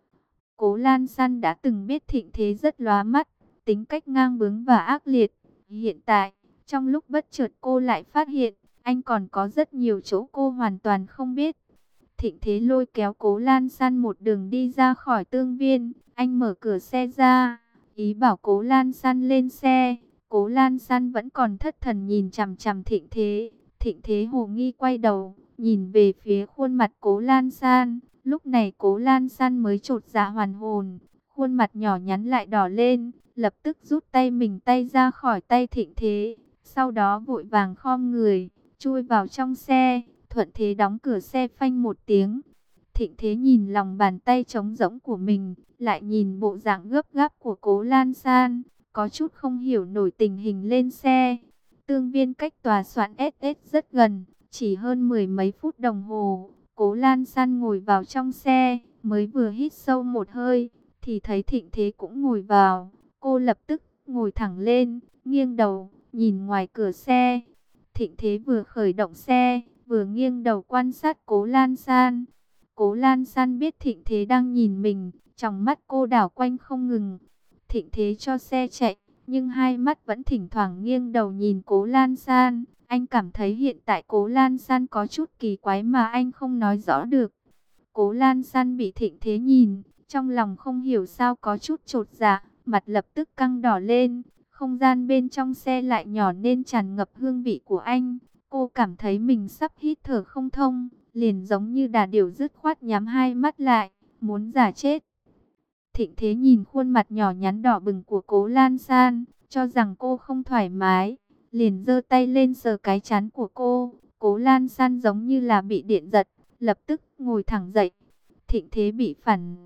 Cố Lan San đã từng biết Thịnh Thế rất lóa mắt, tính cách ngang bướng và ác liệt. Hiện tại, trong lúc bất chợt cô lại phát hiện, anh còn có rất nhiều chỗ cô hoàn toàn không biết. Thịnh Thế lôi kéo Cố Lan San một đường đi ra khỏi tương viên. Anh mở cửa xe ra, ý bảo Cố Lan San lên xe. Cố Lan San vẫn còn thất thần nhìn chằm chằm Thịnh Thế. Thịnh Thế hồ nghi quay đầu, nhìn về phía khuôn mặt Cố Lan San. Lúc này Cố Lan San mới chột dạ hoàn hồn, khuôn mặt nhỏ nhắn lại đỏ lên, lập tức rút tay mình tay ra khỏi tay Thịnh Thế. Sau đó vội vàng khom người, chui vào trong xe, thuận thế đóng cửa xe phanh một tiếng. Thịnh Thế nhìn lòng bàn tay trống rỗng của mình, lại nhìn bộ dạng gấp gáp của Cố Lan San, có chút không hiểu nổi tình hình lên xe. Tương viên cách tòa soạn ét ét rất gần, chỉ hơn mười mấy phút đồng hồ. Cố Lan San ngồi vào trong xe, mới vừa hít sâu một hơi, thì thấy Thịnh Thế cũng ngồi vào. Cô lập tức ngồi thẳng lên, nghiêng đầu, nhìn ngoài cửa xe. Thịnh Thế vừa khởi động xe, vừa nghiêng đầu quan sát Cố Lan San. Cố Lan San biết Thịnh Thế đang nhìn mình, trong mắt cô đảo quanh không ngừng. Thịnh Thế cho xe chạy, nhưng hai mắt vẫn thỉnh thoảng nghiêng đầu nhìn Cố Lan San. Anh cảm thấy hiện tại Cố Lan San có chút kỳ quái mà anh không nói rõ được. Cố Lan San bị Thịnh Thế nhìn, trong lòng không hiểu sao có chút chột dạ, mặt lập tức căng đỏ lên. Không gian bên trong xe lại nhỏ nên tràn ngập hương vị của anh. Cô cảm thấy mình sắp hít thở không thông, liền giống như đà điểu dứt khoát nhắm hai mắt lại, muốn giả chết. Thịnh Thế nhìn khuôn mặt nhỏ nhắn đỏ bừng của Cố Lan San, cho rằng cô không thoải mái, liền giơ tay lên sờ cái trán của cô. Cố Lan San giống như là bị điện giật, lập tức ngồi thẳng dậy. Thịnh Thế bị phản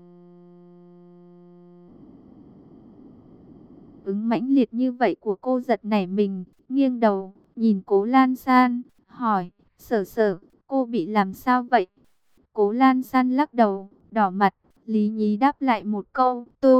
ứng mãnh liệt như vậy của cô giật nảy mình, nghiêng đầu, nhìn Cố Lan San, hỏi, Sở Sở, cô bị làm sao vậy? Cố Lan San lắc đầu, đỏ mặt, lý nhí đáp lại một câu, tôi,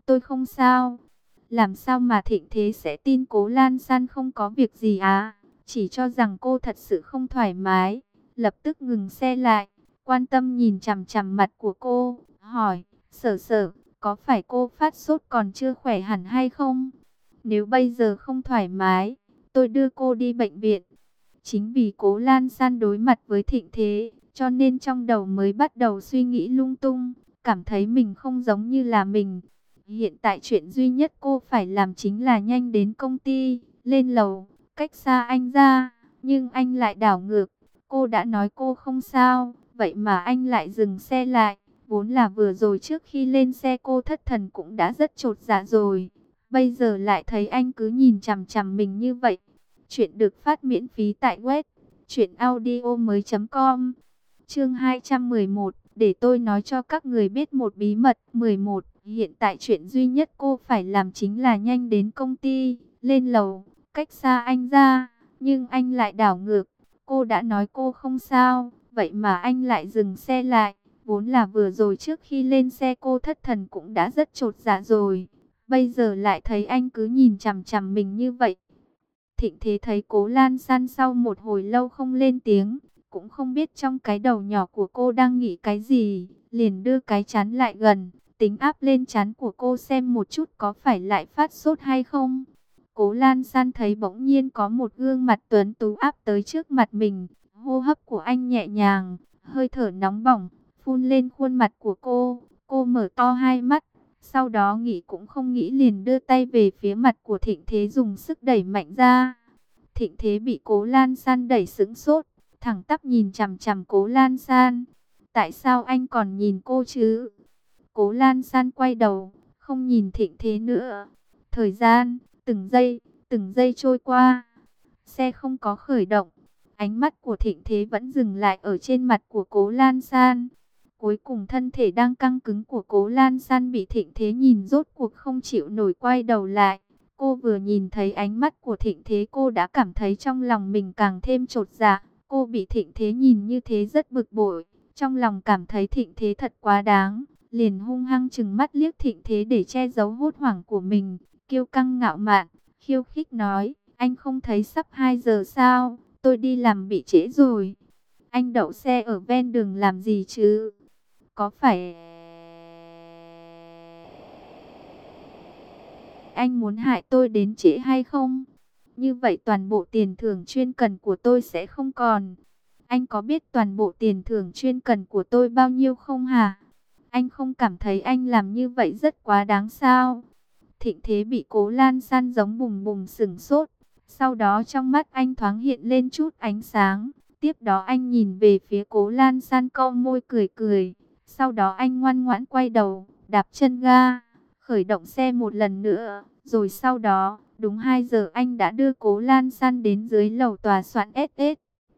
tôi không sao. Làm sao mà Thịnh Thế sẽ tin Cố Lan San không có việc gì à? Chỉ cho rằng cô thật sự không thoải mái. Lập tức ngừng xe lại, quan tâm nhìn chằm chằm mặt của cô, hỏi, Sở Sở, có phải cô phát sốt còn chưa khỏe hẳn hay không? Nếu bây giờ không thoải mái, tôi đưa cô đi bệnh viện. Chính vì Cố Lan San đối mặt với Thịnh Thế, cho nên trong đầu mới bắt đầu suy nghĩ lung tung, cảm thấy mình không giống như là mình. Hiện tại chuyện duy nhất cô phải làm chính là nhanh đến công ty, lên lầu, cách xa anh ra, nhưng anh lại đảo ngược. Cô đã nói cô không sao, vậy mà anh lại dừng xe lại. Vốn là vừa rồi trước khi lên xe cô thất thần cũng đã rất chột dạ rồi. Bây giờ lại thấy anh cứ nhìn chằm chằm mình như vậy. Chuyện được phát miễn phí tại web truyện audio mới chấm com. Chương hai trăm mười một, để tôi nói cho các người biết một bí mật. mười một, hiện tại chuyện duy nhất cô phải làm chính là nhanh đến công ty, lên lầu, cách xa anh ra, nhưng anh lại đảo ngược. Cô đã nói cô không sao, vậy mà anh lại dừng xe lại. Vốn là vừa rồi trước khi lên xe cô thất thần cũng đã rất chột dạ rồi. Bây giờ lại thấy anh cứ nhìn chằm chằm mình như vậy. Thịnh Thế thấy Cố Lan San sau một hồi lâu không lên tiếng, cũng không biết trong cái đầu nhỏ của cô đang nghĩ cái gì, liền đưa cái chán lại gần, tính áp lên trán của cô xem một chút có phải lại phát sốt hay không. Cố Lan San thấy bỗng nhiên có một gương mặt tuấn tú áp tới trước mặt mình, hô hấp của anh nhẹ nhàng, hơi thở nóng bỏng, phun lên khuôn mặt của cô, cô mở to hai mắt. Sau đó nghĩ cũng không nghĩ liền đưa tay về phía mặt của Thịnh Thế dùng sức đẩy mạnh ra. Thịnh Thế bị Cố Lan San đẩy sững sốt, thẳng tắp nhìn chằm chằm Cố Lan San. Tại sao anh còn nhìn cô chứ? Cố Lan San quay đầu, không nhìn Thịnh Thế nữa. Thời gian, từng giây, từng giây trôi qua. Xe không có khởi động. Ánh mắt của Thịnh Thế vẫn dừng lại ở trên mặt của Cố Lan San. Cuối cùng thân thể đang căng cứng của Cố Lan San bị Thịnh Thế nhìn rốt cuộc không chịu nổi quay đầu lại. Cô vừa nhìn thấy ánh mắt của Thịnh Thế cô đã cảm thấy trong lòng mình càng thêm chột dạ. Cô bị Thịnh Thế nhìn như thế rất bực bội. Trong lòng cảm thấy Thịnh Thế thật quá đáng. Liền hung hăng trừng mắt liếc Thịnh Thế để che giấu hốt hoảng của mình. Kiêu căng ngạo mạn, khiêu khích nói, anh không thấy sắp hai giờ sao? Tôi đi làm bị trễ rồi. Anh đậu xe ở ven đường làm gì chứ? Có phải anh muốn hại tôi đến trễ hay không? Như vậy toàn bộ tiền thưởng chuyên cần của tôi sẽ không còn. Anh có biết toàn bộ tiền thưởng chuyên cần của tôi bao nhiêu không hả? Anh không cảm thấy anh làm như vậy rất quá đáng sao? Thịnh Thế bị Cố Lan San giống bùng bùng sửng sốt. Sau đó trong mắt anh thoáng hiện lên chút ánh sáng. Tiếp đó anh nhìn về phía Cố Lan San cau môi cười cười. Sau đó anh ngoan ngoãn quay đầu, đạp chân ga, khởi động xe một lần nữa. Rồi sau đó, đúng hai giờ anh đã đưa Cố Lan San đến dưới lầu tòa soạn ét ét.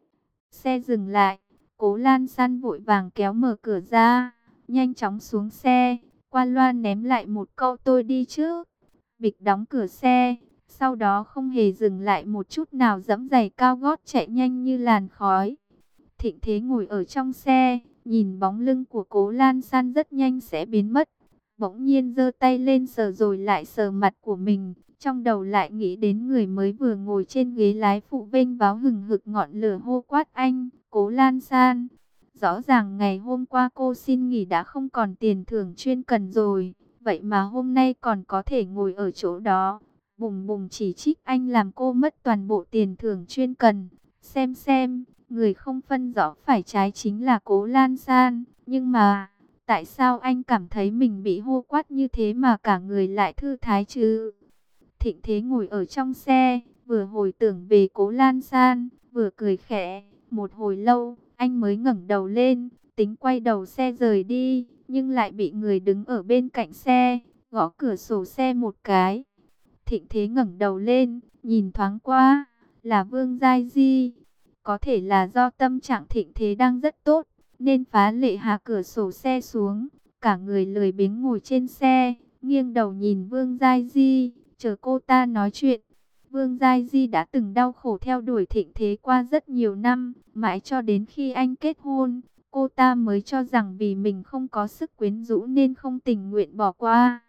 Xe dừng lại, Cố Lan San vội vàng kéo mở cửa ra, nhanh chóng xuống xe, qua loa ném lại một câu tôi đi trước. Bịch đóng cửa xe, sau đó không hề dừng lại một chút nào giẫm giày cao gót chạy nhanh như làn khói. Thịnh Thế ngồi ở trong xe, nhìn bóng lưng của Cố Lan San rất nhanh sẽ biến mất. Bỗng nhiên giơ tay lên sờ rồi lại sờ mặt của mình, trong đầu lại nghĩ đến người mới vừa ngồi trên ghế lái phụ vênh váo hừng hực ngọn lửa hô quát anh, Cố Lan San. Rõ ràng ngày hôm qua cô xin nghỉ đã không còn tiền thưởng chuyên cần rồi, vậy mà hôm nay còn có thể ngồi ở chỗ đó. Bùng bùng chỉ trích anh làm cô mất toàn bộ tiền thưởng chuyên cần. Xem xem, người không phân rõ phải trái chính là Cố Lan San. Nhưng mà, tại sao anh cảm thấy mình bị hô quát như thế mà cả người lại thư thái chứ? Thịnh Thế ngồi ở trong xe, vừa hồi tưởng về Cố Lan San, vừa cười khẽ. Một hồi lâu, anh mới ngẩng đầu lên, tính quay đầu xe rời đi, nhưng lại bị người đứng ở bên cạnh xe, gõ cửa sổ xe một cái. Thịnh Thế ngẩng đầu lên, nhìn thoáng qua, là Vương Giai Di. Có thể là do tâm trạng Thịnh Thế đang rất tốt, nên phá lệ hạ cửa sổ xe xuống, cả người lười biếng ngồi trên xe, nghiêng đầu nhìn Vương Giai Di, chờ cô ta nói chuyện. Vương Giai Di đã từng đau khổ theo đuổi Thịnh Thế qua rất nhiều năm, mãi cho đến khi anh kết hôn, cô ta mới cho rằng vì mình không có sức quyến rũ nên không tình nguyện bỏ qua.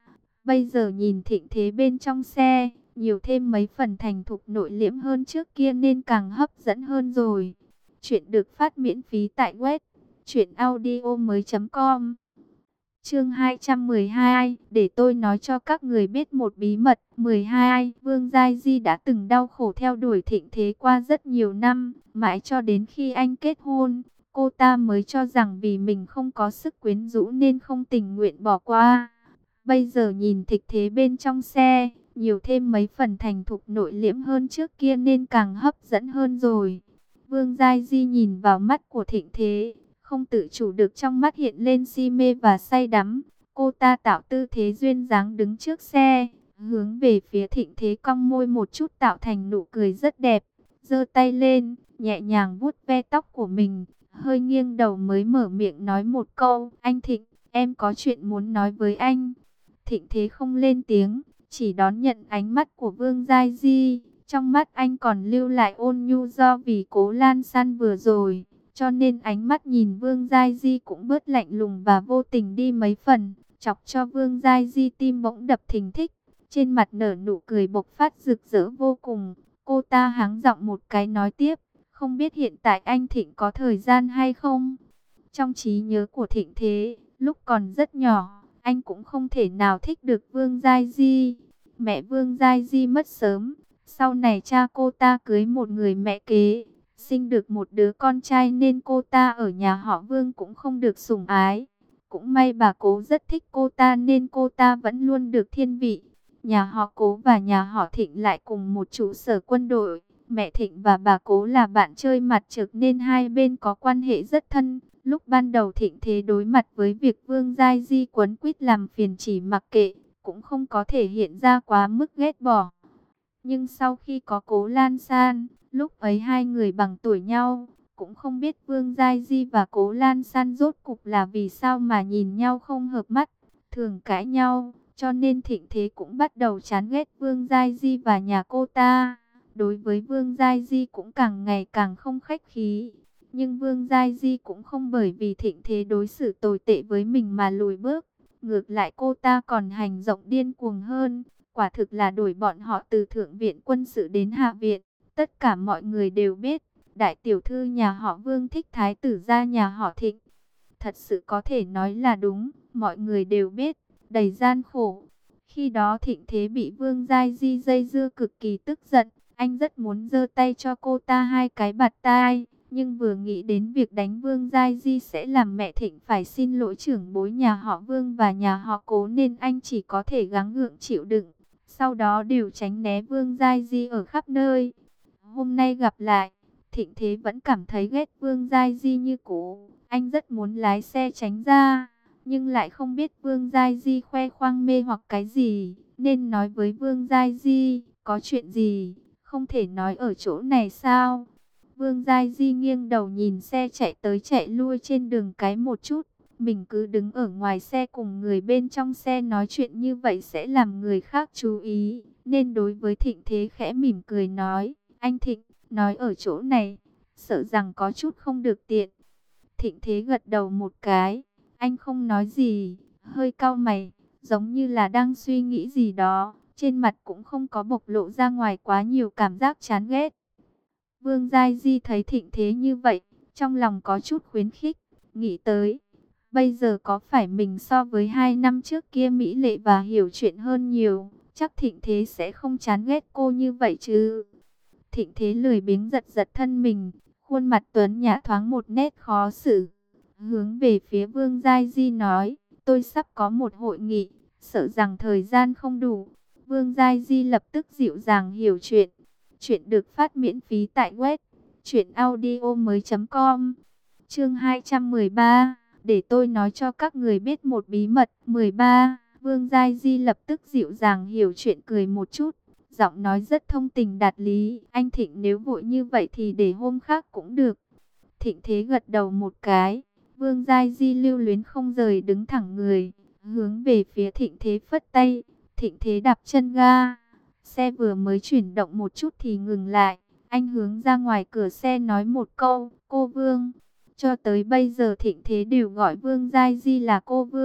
Bây giờ nhìn thịnh thế bên trong xe, nhiều thêm mấy phần thành thục nội liễm hơn trước kia nên càng hấp dẫn hơn rồi. Chuyện được phát miễn phí tại web truyện audio mới chấm com. Chương hai trăm mười hai, để tôi nói cho các người biết một bí mật. mười hai, Vương Giai Di đã từng đau khổ theo đuổi thịnh thế qua rất nhiều năm, mãi cho đến khi anh kết hôn, cô ta mới cho rằng vì mình không có sức quyến rũ nên không tình nguyện bỏ qua. Bây giờ nhìn thịnh thế bên trong xe, nhiều thêm mấy phần thành thục nội liễm hơn trước kia nên càng hấp dẫn hơn rồi. Vương Giai Di nhìn vào mắt của thịnh thế, không tự chủ được trong mắt hiện lên si mê và say đắm. Cô ta tạo tư thế duyên dáng đứng trước xe, hướng về phía thịnh thế cong môi một chút tạo thành nụ cười rất đẹp. Giơ tay lên, nhẹ nhàng vuốt ve tóc của mình, hơi nghiêng đầu mới mở miệng nói một câu. Anh Thịnh, em có chuyện muốn nói với anh. Thịnh thế không lên tiếng, chỉ đón nhận ánh mắt của Vương Giai Di. Trong mắt anh còn lưu lại ôn nhu do vì Cố Lan San vừa rồi. Cho nên ánh mắt nhìn Vương Giai Di cũng bớt lạnh lùng và vô tình đi mấy phần, chọc cho Vương Giai Di tim bỗng đập thình thịch, trên mặt nở nụ cười bộc phát rực rỡ vô cùng. Cô ta hắng giọng một cái nói tiếp, không biết hiện tại anh Thịnh có thời gian hay không? Trong trí nhớ của Thịnh thế, lúc còn rất nhỏ, anh cũng không thể nào thích được Vương Giai Di. Mẹ Vương Giai Di mất sớm, sau này cha cô ta cưới một người mẹ kế, sinh được một đứa con trai nên cô ta ở nhà họ Vương cũng không được sủng ái. Cũng may bà Cố rất thích cô ta nên cô ta vẫn luôn được thiên vị. Nhà họ Cố và nhà họ Thịnh lại cùng một trụ sở quân đội. Mẹ Thịnh và bà Cố là bạn chơi mặt trực nên hai bên có quan hệ rất thân. Lúc ban đầu Thịnh thế đối mặt với việc Vương Giai Di quấn quýt làm phiền chỉ mặc kệ, cũng không có thể hiện ra quá mức ghét bỏ. Nhưng sau khi có Cố Lan San, lúc ấy hai người bằng tuổi nhau, cũng không biết Vương Giai Di và Cố Lan San rốt cục là vì sao mà nhìn nhau không hợp mắt, thường cãi nhau, cho nên Thịnh thế cũng bắt đầu chán ghét Vương Giai Di và nhà cô ta. Đối với Vương Giai Di cũng càng ngày càng không khách khí. Nhưng Vương Giai Di cũng không bởi vì Thịnh thế đối xử tồi tệ với mình mà lùi bước. Ngược lại cô ta còn hành động điên cuồng hơn. Quả thực là đuổi bọn họ từ thượng viện quân sự đến hạ viện. Tất cả mọi người đều biết, đại tiểu thư nhà họ Vương thích thái tử gia nhà họ Thịnh. Thật sự có thể nói là đúng, mọi người đều biết, đầy gian khổ. Khi đó Thịnh thế bị Vương Giai Di dây dưa cực kỳ tức giận. Anh rất muốn giơ tay cho cô ta hai cái bạt tai. Nhưng vừa nghĩ đến việc đánh Vương Giai Di sẽ làm mẹ Thịnh phải xin lỗi trưởng bối nhà họ Vương và nhà họ Cố nên anh chỉ có thể gắng gượng chịu đựng. Sau đó đều tránh né Vương Giai Di ở khắp nơi. Hôm nay gặp lại, Thịnh thế vẫn cảm thấy ghét Vương Giai Di như cũ. Anh rất muốn lái xe tránh ra, nhưng lại không biết Vương Giai Di khoe khoang mê hoặc cái gì. Nên nói với Vương Giai Di, có chuyện gì, không thể nói ở chỗ này sao? Vương Giai Di nghiêng đầu nhìn xe chạy tới chạy lui trên đường cái một chút. Mình cứ đứng ở ngoài xe cùng người bên trong xe nói chuyện như vậy sẽ làm người khác chú ý. Nên đối với Thịnh thế khẽ mỉm cười nói, anh Thịnh, nói ở chỗ này, sợ rằng có chút không được tiện. Thịnh thế gật đầu một cái, anh không nói gì, hơi cau mày, giống như là đang suy nghĩ gì đó. Trên mặt cũng không có bộc lộ ra ngoài quá nhiều cảm giác chán ghét. Vương Giai Di thấy Thịnh thế như vậy, trong lòng có chút khuyến khích, nghĩ tới. Bây giờ có phải mình so với hai năm trước kia mỹ lệ và hiểu chuyện hơn nhiều, chắc Thịnh thế sẽ không chán ghét cô như vậy chứ. Thịnh thế lười biếng giật giật thân mình, khuôn mặt tuấn nhã thoáng một nét khó xử. Hướng về phía Vương Giai Di nói, tôi sắp có một hội nghị, sợ rằng thời gian không đủ. Vương Giai Di lập tức dịu dàng hiểu chuyện. Chuyện được phát miễn phí tại web truyện audio mới chấm com. Chương hai trăm mười ba, để tôi nói cho các người biết một bí mật. mười ba, Vương Giai Di lập tức dịu dàng hiểu chuyện cười một chút, giọng nói rất thông tình đạt lý. Anh Thịnh nếu vội như vậy thì để hôm khác cũng được. Thịnh thế gật đầu một cái. Vương Giai Di lưu luyến không rời đứng thẳng người, hướng về phía Thịnh thế phất tay. Thịnh thế đạp chân ga. Xe vừa mới chuyển động một chút thì ngừng lại. Anh hướng ra ngoài cửa xe nói một câu, cô Vương. Cho tới bây giờ Thịnh thế đều gọi Vương Giai Di là cô Vương.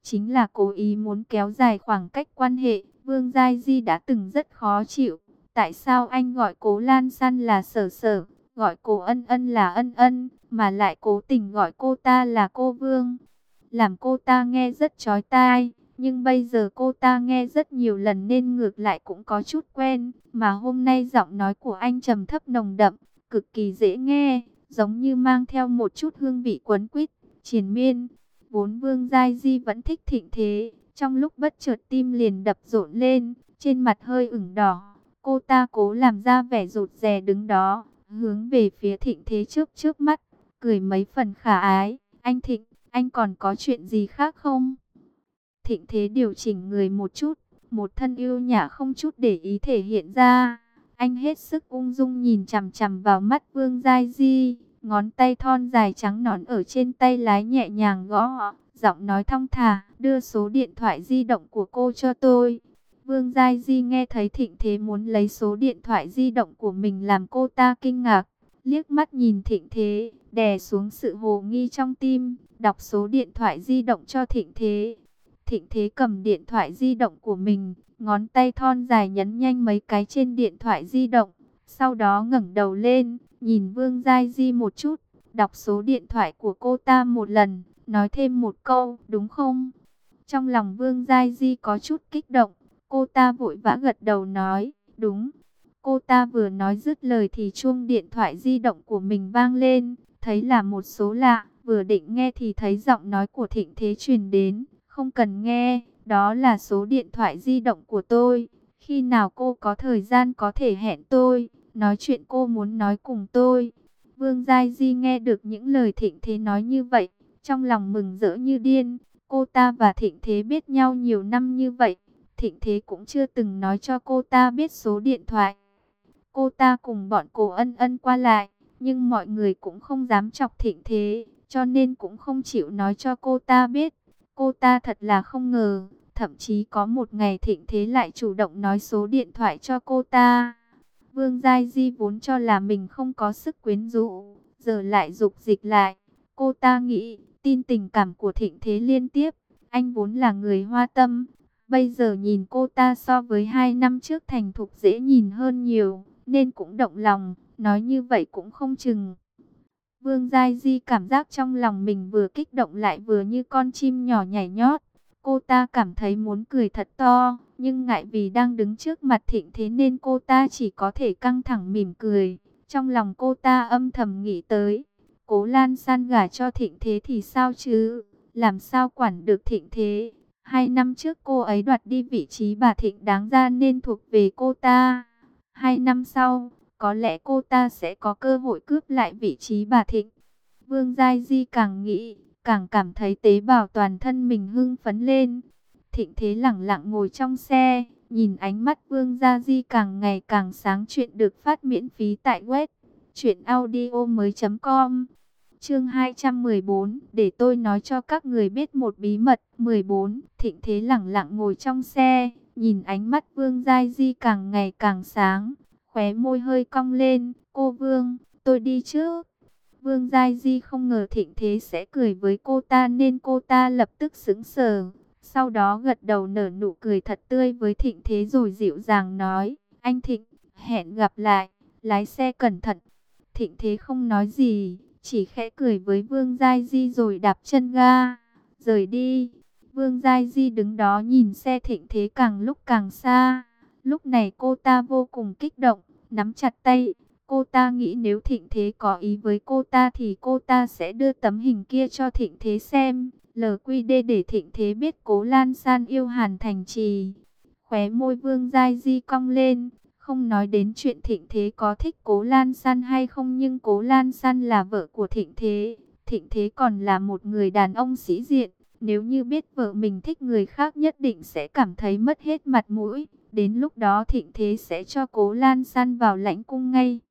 chính là cố ý muốn kéo dài khoảng cách quan hệ. Vương Giai Di đã từng rất khó chịu. Tại sao anh gọi cố Lan San là Sở Sở, gọi cô Ân Ân là Ân Ân, mà lại cố tình gọi cô ta là cô Vương? Làm cô ta nghe rất chói tai, nhưng bây giờ cô ta nghe rất nhiều lần nên ngược lại cũng có chút quen. Mà hôm nay giọng nói của anh trầm thấp nồng đậm, cực kỳ dễ nghe, giống như mang theo một chút hương vị quấn quýt, triền miên. Vốn Vương Giai Di vẫn thích Thịnh Thế, trong lúc bất chợt tim liền đập rộn lên, trên mặt hơi ửng đỏ. Cô ta cố làm ra vẻ rụt rè đứng đó, hướng về phía Thịnh Thế trước trước mắt, cười mấy phần khả ái. Anh Thịnh, anh còn có chuyện gì khác không? Thịnh Thế điều chỉnh người một chút, một thân yêu nhã không chút để ý thể hiện ra. Anh hết sức ung dung nhìn chằm chằm vào mắt Vương Giai Di, ngón tay thon dài trắng nõn ở trên tay lái nhẹ nhàng gõ, giọng nói thong thả, đưa số điện thoại di động của cô cho tôi. Vương Giai Di nghe thấy Thịnh Thế muốn lấy số điện thoại di động của mình làm cô ta kinh ngạc, liếc mắt nhìn Thịnh Thế, đè xuống sự hồ nghi trong tim, đọc số điện thoại di động cho Thịnh Thế. Thịnh Thế cầm điện thoại di động của mình, ngón tay thon dài nhấn nhanh mấy cái trên điện thoại di động, sau đó ngẩng đầu lên, nhìn Vương Giai Di một chút, đọc số điện thoại của cô ta một lần, nói thêm một câu, đúng không? Trong lòng Vương Giai Di có chút kích động, cô ta vội vã gật đầu nói, đúng. Cô ta vừa nói dứt lời thì chuông điện thoại di động của mình vang lên, thấy là một số lạ, vừa định nghe thì thấy giọng nói của Thịnh Thế truyền đến, không cần nghe, đó là số điện thoại di động của tôi, khi nào cô có thời gian có thể hẹn tôi, nói chuyện cô muốn nói cùng tôi. Vương Giai Di nghe được những lời Thịnh Thế nói như vậy, trong lòng mừng rỡ như điên, cô ta và Thịnh Thế biết nhau nhiều năm như vậy, Thịnh Thế cũng chưa từng nói cho cô ta biết số điện thoại. Cô ta cùng bọn cô Ân Ân qua lại, nhưng mọi người cũng không dám chọc Thịnh Thế, cho nên cũng không chịu nói cho cô ta biết. Cô ta thật là không ngờ, thậm chí có một ngày Thịnh Thế lại chủ động nói số điện thoại cho cô ta. Vương Giai Di vốn cho là mình không có sức quyến rũ, giờ lại dục dịch lại. Cô ta nghĩ, tin tình cảm của Thịnh Thế liên tiếp, anh vốn là người hoa tâm. Bây giờ nhìn cô ta so với hai năm trước thành thục dễ nhìn hơn nhiều, nên cũng động lòng, nói như vậy cũng không chừng. Vương Giai Di cảm giác trong lòng mình vừa kích động lại vừa như con chim nhỏ nhảy nhót. Cô ta cảm thấy muốn cười thật to, nhưng ngại vì đang đứng trước mặt Thịnh Thế nên cô ta chỉ có thể căng thẳng mỉm cười. Trong lòng cô ta âm thầm nghĩ tới, Cố Lan San gả cho Thịnh Thế thì sao chứ, làm sao quản được Thịnh Thế. Hai năm trước cô ấy đoạt đi vị trí bà Thịnh đáng ra nên thuộc về cô ta. Hai năm sau, có lẽ cô ta sẽ có cơ hội cướp lại vị trí bà Thịnh. Vương Giai Di càng nghĩ, càng cảm thấy tế bào toàn thân mình hưng phấn lên. Thịnh Thế lẳng lặng ngồi trong xe, nhìn ánh mắt Vương Gia Di càng ngày càng sáng. Chuyện được phát miễn phí tại web truyện audio mới chấm com. Chương hai trăm mười bốn, để tôi nói cho các người biết một bí mật. mười bốn, Thịnh Thế lẳng lặng ngồi trong xe, nhìn ánh mắt Vương Giai Di càng ngày càng sáng, khóe môi hơi cong lên, cô Vương, tôi đi trước. Vương Giai Di không ngờ Thịnh Thế sẽ cười với cô ta nên cô ta lập tức sững sờ. Sau đó gật đầu nở nụ cười thật tươi với Thịnh Thế rồi dịu dàng nói, anh Thịnh, hẹn gặp lại, lái xe cẩn thận. Thịnh Thế không nói gì, chỉ khẽ cười với Vương Giai Di rồi đạp chân ga, rời đi. Vương Giai Di đứng đó nhìn xe Thịnh Thế càng lúc càng xa. Lúc này cô ta vô cùng kích động, nắm chặt tay. Cô ta nghĩ nếu Thịnh Thế có ý với cô ta thì cô ta sẽ đưa tấm hình kia cho Thịnh Thế xem. lờ quy đê để Thịnh Thế biết Cố Lan San yêu Hàn Thành Trì. Khóe môi Vương Giai Di cong lên. Không nói đến chuyện Thịnh Thế có thích Cố Lan San hay không, nhưng Cố Lan San là vợ của Thịnh Thế. Thịnh Thế còn là một người đàn ông sĩ diện. Nếu như biết vợ mình thích người khác nhất định sẽ cảm thấy mất hết mặt mũi. Đến lúc đó Thịnh Thế sẽ cho Cố Lan San vào lãnh cung ngay.